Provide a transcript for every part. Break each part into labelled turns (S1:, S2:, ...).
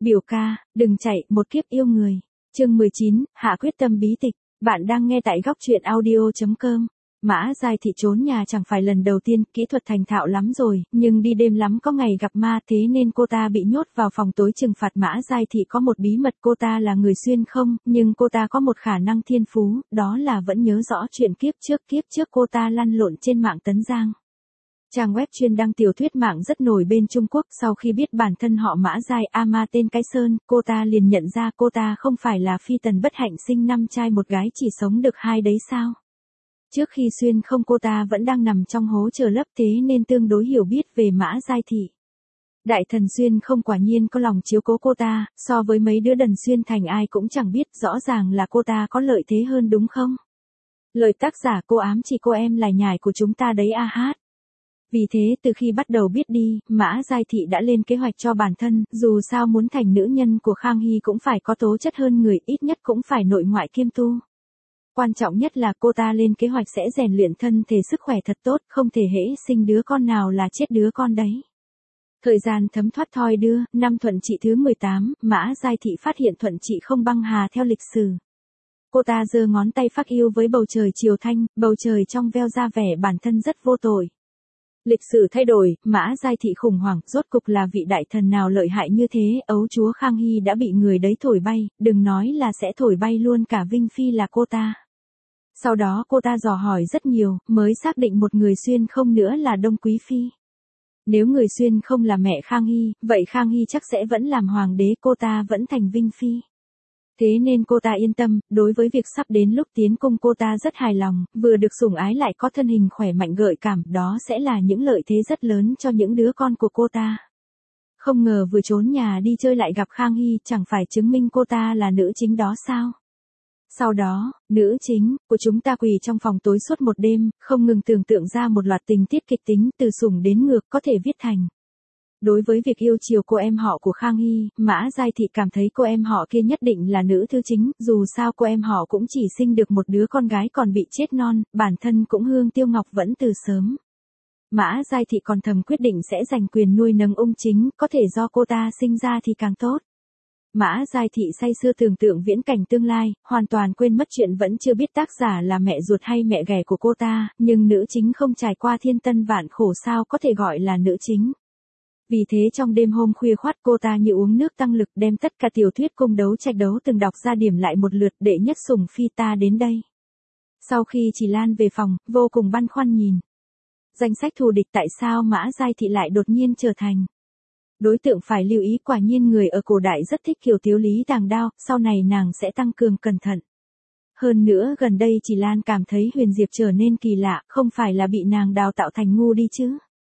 S1: Biểu ca, đừng chạy, một kiếp yêu người. Chương 19, hạ quyết tâm bí tịch. Bạn đang nghe tại góc truyện audio.com. Mã Giai Thị trốn nhà chẳng phải lần đầu tiên, kỹ thuật thành thạo lắm rồi, nhưng đi đêm lắm có ngày gặp ma, thế nên cô ta bị nhốt vào phòng tối trừng phạt. Mã Giai Thị có một bí mật, cô ta là người xuyên không, nhưng cô ta có một khả năng thiên phú, đó là vẫn nhớ rõ chuyện kiếp trước cô ta lăn lộn trên mạng Tấn Giang. Trang web chuyên đăng tiểu thuyết mạng rất nổi bên Trung Quốc. Sau khi biết bản thân họ Mã Giai Ama tên Cái Sơn, cô ta liền nhận ra cô ta không phải là phi tần bất hạnh sinh 5 trai một gái chỉ sống được 2 đấy sao. Trước khi xuyên không cô ta vẫn đang nằm trong hố chờ lấp, thế nên tương đối hiểu biết về Mã Giai Thị. Đại thần xuyên không quả nhiên có lòng chiếu cố cô ta, so với mấy đứa đần xuyên thành ai cũng chẳng biết, rõ ràng là cô ta có lợi thế hơn đúng không? Lời tác giả: cô ám chỉ cô em lại nhải của chúng ta đấy a hát. Vì thế từ khi bắt đầu biết đi, Mã Giai Thị đã lên kế hoạch cho bản thân, dù sao muốn thành nữ nhân của Khang Hy cũng phải có tố chất hơn người, ít nhất cũng phải nội ngoại kiêm tu. Quan trọng nhất là cô ta lên kế hoạch sẽ rèn luyện thân thể sức khỏe thật tốt, không thể hễ sinh đứa con nào là chết đứa con đấy. Thời gian thấm thoát thoi đưa, năm Thuận Trị thứ 18, Mã Giai Thị phát hiện Thuận Trị không băng hà theo lịch sử. Cô ta giơ ngón tay phác yêu với bầu trời chiều thanh, bầu trời trong veo ra vẻ bản thân rất vô tội. Lịch sử thay đổi, Mã Giai Thị khủng hoảng, rốt cục là vị đại thần nào lợi hại như thế, ấu chúa Khang Hy đã bị người đấy thổi bay, đừng nói là sẽ thổi bay luôn cả Vinh Phi là cô ta. Sau đó cô ta dò hỏi rất nhiều, mới xác định một người xuyên không nữa là Đông Quý Phi. Nếu người xuyên không là mẹ Khang Hy, vậy Khang Hy chắc sẽ vẫn làm hoàng đế, cô ta vẫn thành Vinh Phi. Thế nên cô ta yên tâm, đối với việc sắp đến lúc tiến cung cô ta rất hài lòng, vừa được sủng ái lại có thân hình khỏe mạnh gợi cảm, đó sẽ là những lợi thế rất lớn cho những đứa con của cô ta. Không ngờ vừa trốn nhà đi chơi lại gặp Khang Hy, chẳng phải chứng minh cô ta là nữ chính đó sao? Sau đó, nữ chính của chúng ta quỳ trong phòng tối suốt một đêm, không ngừng tưởng tượng ra một loạt tình tiết kịch tính, từ sủng đến ngược, có thể viết thành. Đối với việc yêu chiều cô em họ của Khang Hy, Mã Giai Thị cảm thấy cô em họ kia nhất định là nữ thứ chính, dù sao cô em họ cũng chỉ sinh được một đứa con gái còn bị chết non, bản thân cũng hương tiêu ngọc vẫn từ sớm. Mã Giai Thị còn thầm quyết định sẽ giành quyền nuôi nấng ung chính, có thể do cô ta sinh ra thì càng tốt. Mã Giai Thị say sưa tưởng tượng viễn cảnh tương lai, hoàn toàn quên mất chuyện vẫn chưa biết tác giả là mẹ ruột hay mẹ ghẻ của cô ta, nhưng nữ chính không trải qua thiên tân vạn khổ sao có thể gọi là nữ chính. Vì thế trong đêm hôm khuya khoắt cô ta như uống nước tăng lực, đem tất cả tiểu thuyết cung đấu trạch đấu từng đọc ra điểm lại một lượt. Đệ nhất sủng phi ta đến đây. Sau khi Chỉ Lan về phòng, vô cùng băn khoăn nhìn danh sách thù địch, tại sao Mã Giai Thị lại đột nhiên trở thành đối tượng phải lưu ý. Quả nhiên người ở cổ đại rất thích kiểu tiếu lý tàng đao, sau này nàng sẽ tăng cường cẩn thận. Hơn nữa gần đây Chỉ Lan cảm thấy Huyền Diệp trở nên kỳ lạ, không phải là bị nàng đào tạo thành ngu đi chứ.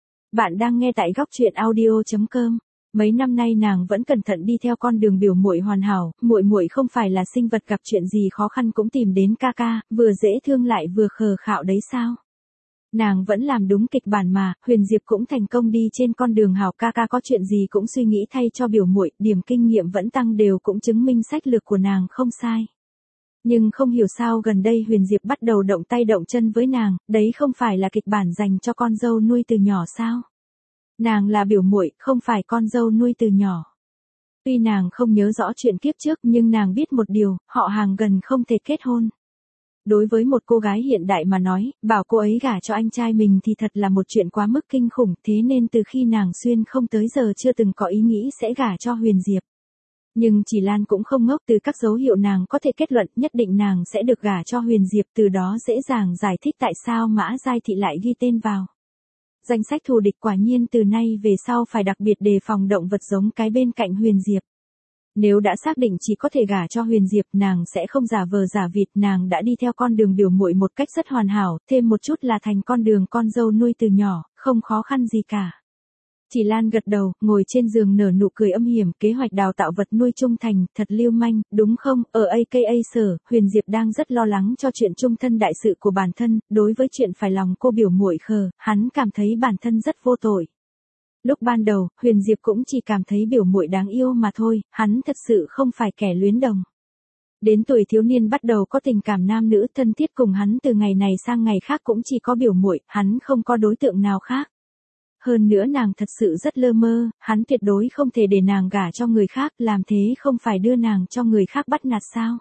S1: Bạn đang nghe tại góc truyện audio.com. Mấy năm nay nàng vẫn cẩn thận đi theo con đường biểu muội hoàn hảo, muội không phải là sinh vật gặp chuyện gì khó khăn cũng tìm đến ca ca, vừa dễ thương lại vừa khờ khạo đấy sao? Nàng vẫn làm đúng kịch bản mà, Huyền Diệp cũng thành công đi trên con đường hảo, ca ca có chuyện gì cũng suy nghĩ thay cho biểu muội, điểm kinh nghiệm vẫn tăng đều cũng chứng minh sách lược của nàng không sai. Nhưng không hiểu sao gần đây Huyền Diệp bắt đầu động tay động chân với nàng, đấy không phải là kịch bản dành cho con dâu nuôi từ nhỏ sao? Nàng là biểu muội, không phải con dâu nuôi từ nhỏ. Tuy nàng không nhớ rõ chuyện kiếp trước nhưng nàng biết một điều, họ hàng gần không thể kết hôn. Đối với một cô gái hiện đại mà nói, bảo cô ấy gả cho anh trai mình thì thật là một chuyện quá mức kinh khủng, thế nên từ khi nàng xuyên không tới giờ chưa từng có ý nghĩ sẽ gả cho Huyền Diệp. Nhưng Chỉ Lan cũng không ngốc, từ các dấu hiệu nàng có thể kết luận nhất định nàng sẽ được gả cho Huyền Diệp, từ đó dễ dàng giải thích tại sao Mã Giai Thị lại ghi tên vào danh sách thù địch. Quả nhiên từ nay về sau phải đặc biệt đề phòng động vật giống cái bên cạnh Huyền Diệp. Nếu đã xác định chỉ có thể gả cho Huyền Diệp, nàng sẽ không giả vờ giả vịt, nàng đã đi theo con đường biểu muội một cách rất hoàn hảo, thêm một chút là thành con đường con dâu nuôi từ nhỏ, không khó khăn gì cả. Chỉ Lan gật đầu, ngồi trên giường nở nụ cười âm hiểm, kế hoạch đào tạo vật nuôi trung thành, thật lưu manh, đúng không? Ở AKA sở, Huyền Diệp đang rất lo lắng cho chuyện trung thân đại sự của bản thân, đối với chuyện phải lòng cô biểu muội khờ, hắn cảm thấy bản thân rất vô tội. Lúc ban đầu, Huyền Diệp cũng chỉ cảm thấy biểu muội đáng yêu mà thôi, hắn thật sự không phải kẻ luyến đồng. Đến tuổi thiếu niên bắt đầu có tình cảm nam nữ thân thiết cùng hắn, từ ngày này sang ngày khác cũng chỉ có biểu muội, hắn không có đối tượng nào khác. hơn nữa nàng thật sự rất lơ mơ, hắn tuyệt đối không thể để nàng gả cho người khác, làm thế không phải đưa nàng cho người khác bắt nạt sao.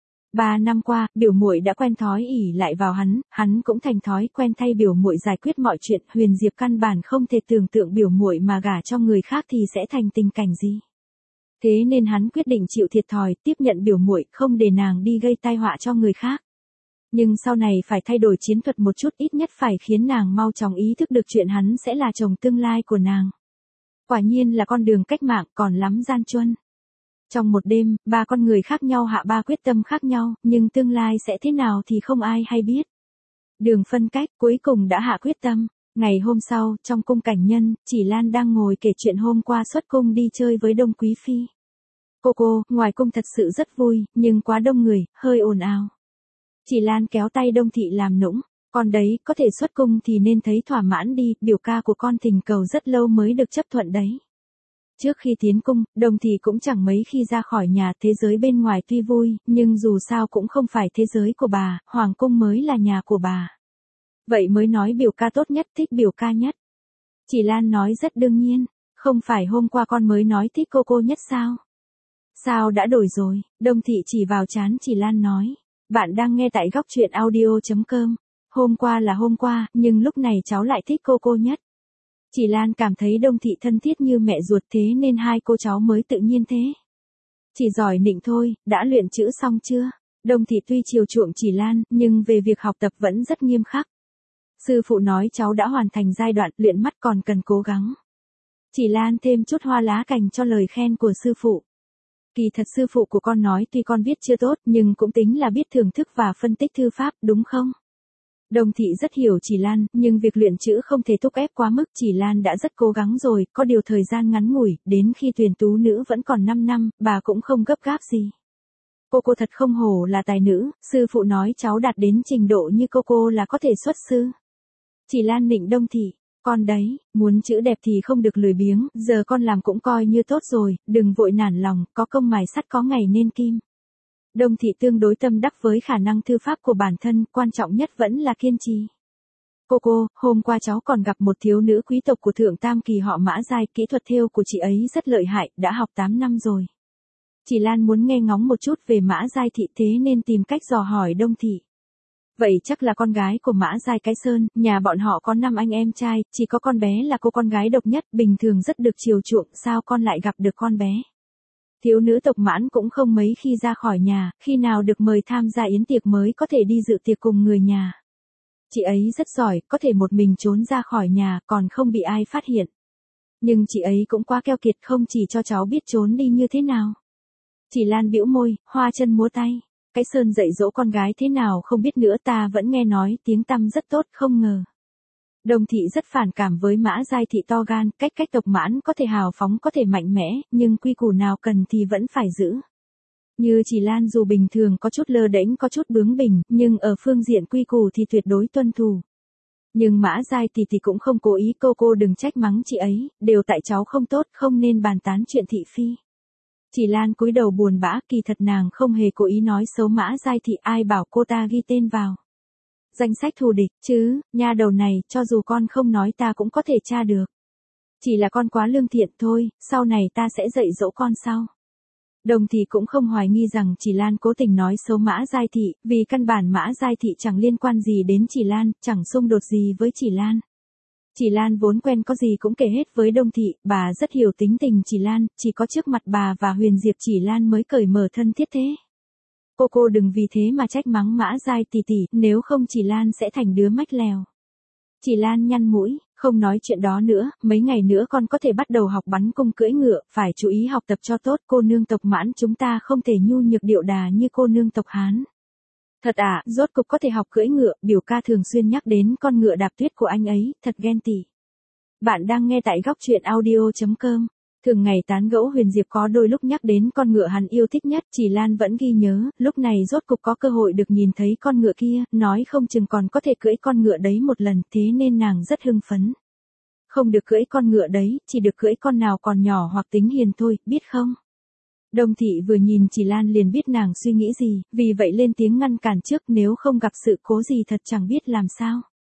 S1: 3 năm qua, biểu muội đã quen thói ỷ lại vào hắn cũng thành thói quen thay biểu muội giải quyết mọi chuyện, Huyền Diệp căn bản không thể tưởng tượng biểu muội mà gả cho người khác thì sẽ thành tình cảnh gì. Thế nên hắn quyết định chịu thiệt thòi, tiếp nhận biểu muội, không để nàng đi gây tai họa cho người khác. Nhưng sau này phải thay đổi chiến thuật một chút, ít nhất phải khiến nàng mau chóng ý thức được chuyện hắn sẽ là chồng tương lai của nàng. Quả nhiên là con đường cách mạng còn lắm gian truân. Trong một đêm, 3 con người khác nhau hạ 3 quyết tâm khác nhau, nhưng tương lai sẽ thế nào thì không ai hay biết. Đường phân cách, cuối cùng đã hạ quyết tâm. Ngày hôm sau, trong cung cảnh nhân, Chỉ Lan đang ngồi kể chuyện hôm qua xuất cung đi chơi với Đông Quý Phi. Cô, ngoài cung thật sự rất vui, nhưng quá đông người, hơi ồn ào. Chỉ Lan kéo tay Đông Thị làm nũng, con đấy, có thể xuất cung thì nên thấy thỏa mãn đi, biểu ca của con thỉnh cầu rất lâu mới được chấp thuận đấy. Trước khi tiến cung, Đông Thị cũng chẳng mấy khi ra khỏi nhà, thế giới bên ngoài tuy vui, nhưng dù sao cũng không phải thế giới của bà, hoàng cung mới là nhà của bà. Vậy mới nói biểu ca tốt nhất, thích biểu ca nhất. Chỉ Lan nói rất đương nhiên, không phải hôm qua con mới nói thích cô nhất sao? Sao đã đổi rồi? Đông Thị chỉ vào trán Chỉ Lan nói. Bạn đang nghe tại góc truyện audio.com. Hôm qua là hôm qua, nhưng lúc này cháu lại thích cô nhất. Chỉ Lan cảm thấy Đông Thị thân thiết như mẹ ruột, thế nên hai cô cháu mới tự nhiên thế. Chỉ giỏi nịnh thôi, đã luyện chữ xong chưa? Đông Thị tuy chiều chuộng Chỉ Lan, nhưng về việc học tập vẫn rất nghiêm khắc. Sư phụ nói cháu đã hoàn thành giai đoạn luyện mắt, còn cần cố gắng. Chỉ Lan thêm chút hoa lá cành cho lời khen của sư phụ. Kỳ thật sư phụ của con nói tuy con viết chưa tốt, nhưng cũng tính là biết thưởng thức và phân tích thư pháp, đúng không? Đông Thị rất hiểu Chỉ Lan, nhưng việc luyện chữ không thể thúc ép quá mức, Chỉ Lan đã rất cố gắng rồi, có điều thời gian ngắn ngủi, đến khi tuyển tú nữ vẫn còn 5 năm, bà cũng không gấp gáp gì. Cô thật không hổ là tài nữ, sư phụ nói cháu đạt đến trình độ như cô là có thể xuất sư. Chỉ Lan nịnh Đông Thị, con đấy, muốn chữ đẹp thì không được lười biếng, giờ con làm cũng coi như tốt rồi, đừng vội nản lòng, có công mài sắt có ngày nên kim. Đông Thị tương đối tâm đắc với khả năng thư pháp của bản thân, quan trọng nhất vẫn là kiên trì. Cô, hôm qua cháu còn gặp một thiếu nữ quý tộc của Thượng Tam Kỳ họ Mã Giai, kỹ thuật thêu của chị ấy rất lợi hại, đã học 8 năm rồi. Chỉ Lan muốn nghe ngóng một chút về Mã Giai Thị, thế nên tìm cách dò hỏi Đông Thị. Vậy chắc là con gái của Mã Giai Cái Sơn, nhà bọn họ có 5 anh em trai, chỉ có con bé là cô con gái độc nhất, bình thường rất được chiều chuộng, sao con lại gặp được con bé? Thiếu nữ tộc Mãn cũng không mấy khi ra khỏi nhà, khi nào được mời tham gia yến tiệc mới có thể đi dự tiệc cùng người nhà. Chị ấy rất giỏi, có thể một mình trốn ra khỏi nhà, còn không bị ai phát hiện. Nhưng chị ấy cũng quá keo kiệt, không chỉ cho cháu biết trốn đi như thế nào. Chỉ Lan bĩu môi, hoa chân múa tay. Cái Sơn dạy dỗ con gái thế nào không biết nữa, ta vẫn nghe nói tiếng tăm rất tốt, không ngờ. Đông Thị rất phản cảm với Mã Giai Thị to gan, cách tộc Mãn có thể hào phóng, có thể mạnh mẽ, nhưng quy củ nào cần thì vẫn phải giữ. Như Chỉ Lan dù bình thường có chút lơ đễnh, có chút bướng bỉnh, nhưng ở phương diện quy củ thì tuyệt đối tuân thủ. Nhưng Mã Giai Thị thì cũng không cố ý, cô đừng trách mắng chị ấy, đều tại cháu không tốt, không nên bàn tán chuyện thị phi. Chỉ Lan cúi đầu buồn bã, kỳ thật nàng không hề cố ý nói xấu Mã Giai Thị, ai bảo cô ta ghi tên vào danh sách thù địch chứ, nha đầu này, cho dù con không nói ta cũng có thể tra được. Chỉ là con quá lương thiện thôi, sau này ta sẽ dạy dỗ con sau. Đồng Thị cũng không hoài nghi rằng Chỉ Lan cố tình nói xấu Mã Giai Thị, vì căn bản Mã Giai Thị chẳng liên quan gì đến Chỉ Lan, chẳng xung đột gì với Chỉ Lan. Chỉ Lan vốn quen có gì cũng kể hết với Đông Thị, bà rất hiểu tính tình Chỉ Lan, chỉ có trước mặt bà và Huyền Diệp Chỉ Lan mới cởi mở thân thiết thế. Cô đừng vì thế mà trách mắng Mã Giai tỷ tỷ, nếu không Chỉ Lan sẽ thành đứa mách lèo. Chỉ Lan nhăn mũi, không nói chuyện đó nữa, mấy ngày nữa con có thể bắt đầu học bắn cung cưỡi ngựa, phải chú ý học tập cho tốt, cô nương tộc Mãn chúng ta không thể nhu nhược điệu đà như cô nương tộc Hán. Thật à, rốt cục có thể học cưỡi ngựa, biểu ca thường xuyên nhắc đến con ngựa đạp tuyết của anh ấy, thật ghen tị. Bạn đang nghe tại góc truyện audio.com. Thường ngày tán gẫu Huyền Diệp có đôi lúc nhắc đến con ngựa hắn yêu thích nhất, Chỉ Lan vẫn ghi nhớ, lúc này rốt cục có cơ hội được nhìn thấy con ngựa kia, nói không chừng còn có thể cưỡi con ngựa đấy một lần, thế nên nàng rất hưng phấn. Không được cưỡi con ngựa đấy, chỉ được cưỡi con nào còn nhỏ hoặc tính hiền thôi, biết không? Đông Thị vừa nhìn Chỉ Lan liền biết nàng suy nghĩ gì, vì vậy lên tiếng ngăn cản trước, nếu không gặp sự cố gì thật chẳng biết làm sao.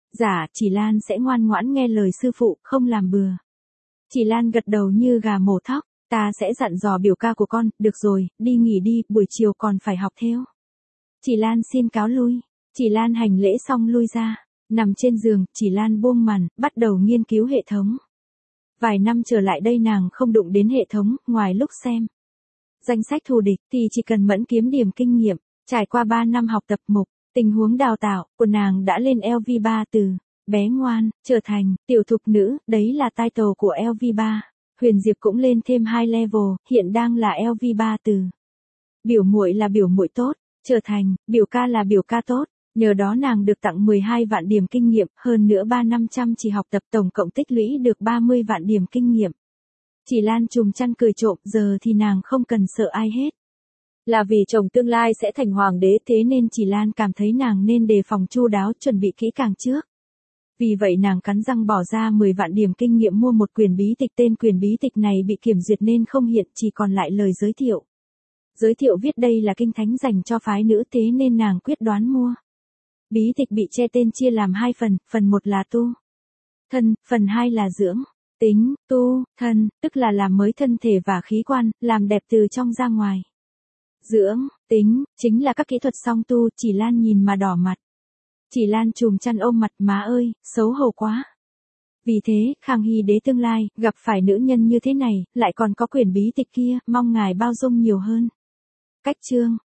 S1: Dạ, chỉ Lan sẽ ngoan ngoãn nghe lời sư phụ, không làm bừa. Chỉ Lan gật đầu như gà mổ thóc, ta sẽ dặn dò biểu ca của con, được rồi, đi nghỉ đi, buổi chiều còn phải học theo. Chỉ Lan xin cáo lui, Chỉ Lan hành lễ xong lui ra, nằm trên giường, Chỉ Lan buông màn, bắt đầu nghiên cứu hệ thống. Vài năm trở lại đây nàng không đụng đến hệ thống, ngoài lúc xem danh sách thù địch thì chỉ cần mẫn kiếm điểm kinh nghiệm, trải qua 3 năm học tập mục, tình huống đào tạo của nàng đã lên LV3 từ bé ngoan, trở thành tiểu thục nữ, đấy là title của LV3. Huyền Diệp cũng lên thêm 2 level, hiện đang là LV3 từ biểu muội là biểu muội tốt, trở thành biểu ca là biểu ca tốt. Nhờ đó nàng được tặng 12 vạn điểm kinh nghiệm, hơn nữa 3 năm chăm chỉ học tập tổng cộng tích lũy được 30 vạn điểm kinh nghiệm. Chỉ Lan trùm chăn cười trộm, giờ thì nàng không cần sợ ai hết. Là vì chồng tương lai sẽ thành hoàng đế, thế nên Chỉ Lan cảm thấy nàng nên đề phòng chu đáo, chuẩn bị kỹ càng trước. Vì vậy nàng cắn răng bỏ ra 10 vạn điểm kinh nghiệm mua một quyển bí tịch, tên quyển bí tịch này bị kiểm duyệt nên không hiện, chỉ còn lại lời giới thiệu. Giới thiệu viết đây là kinh thánh dành cho phái nữ, thế nên nàng quyết đoán mua. Bí tịch bị che tên chia làm 2 phần 1 là tu thân, phần 2 là dưỡng tính, tu thân, tức là làm mới thân thể và khí quan, làm đẹp từ trong ra ngoài. Dưỡng tính chính là các kỹ thuật song tu, Chỉ Lan nhìn mà đỏ mặt. Chỉ Lan chùm chăn ôm mặt, má ơi, xấu hổ quá. Vì thế, Khang Hy đế tương lai, gặp phải nữ nhân như thế này, lại còn có quyển bí tịch kia, mong ngài bao dung nhiều hơn. Cách chương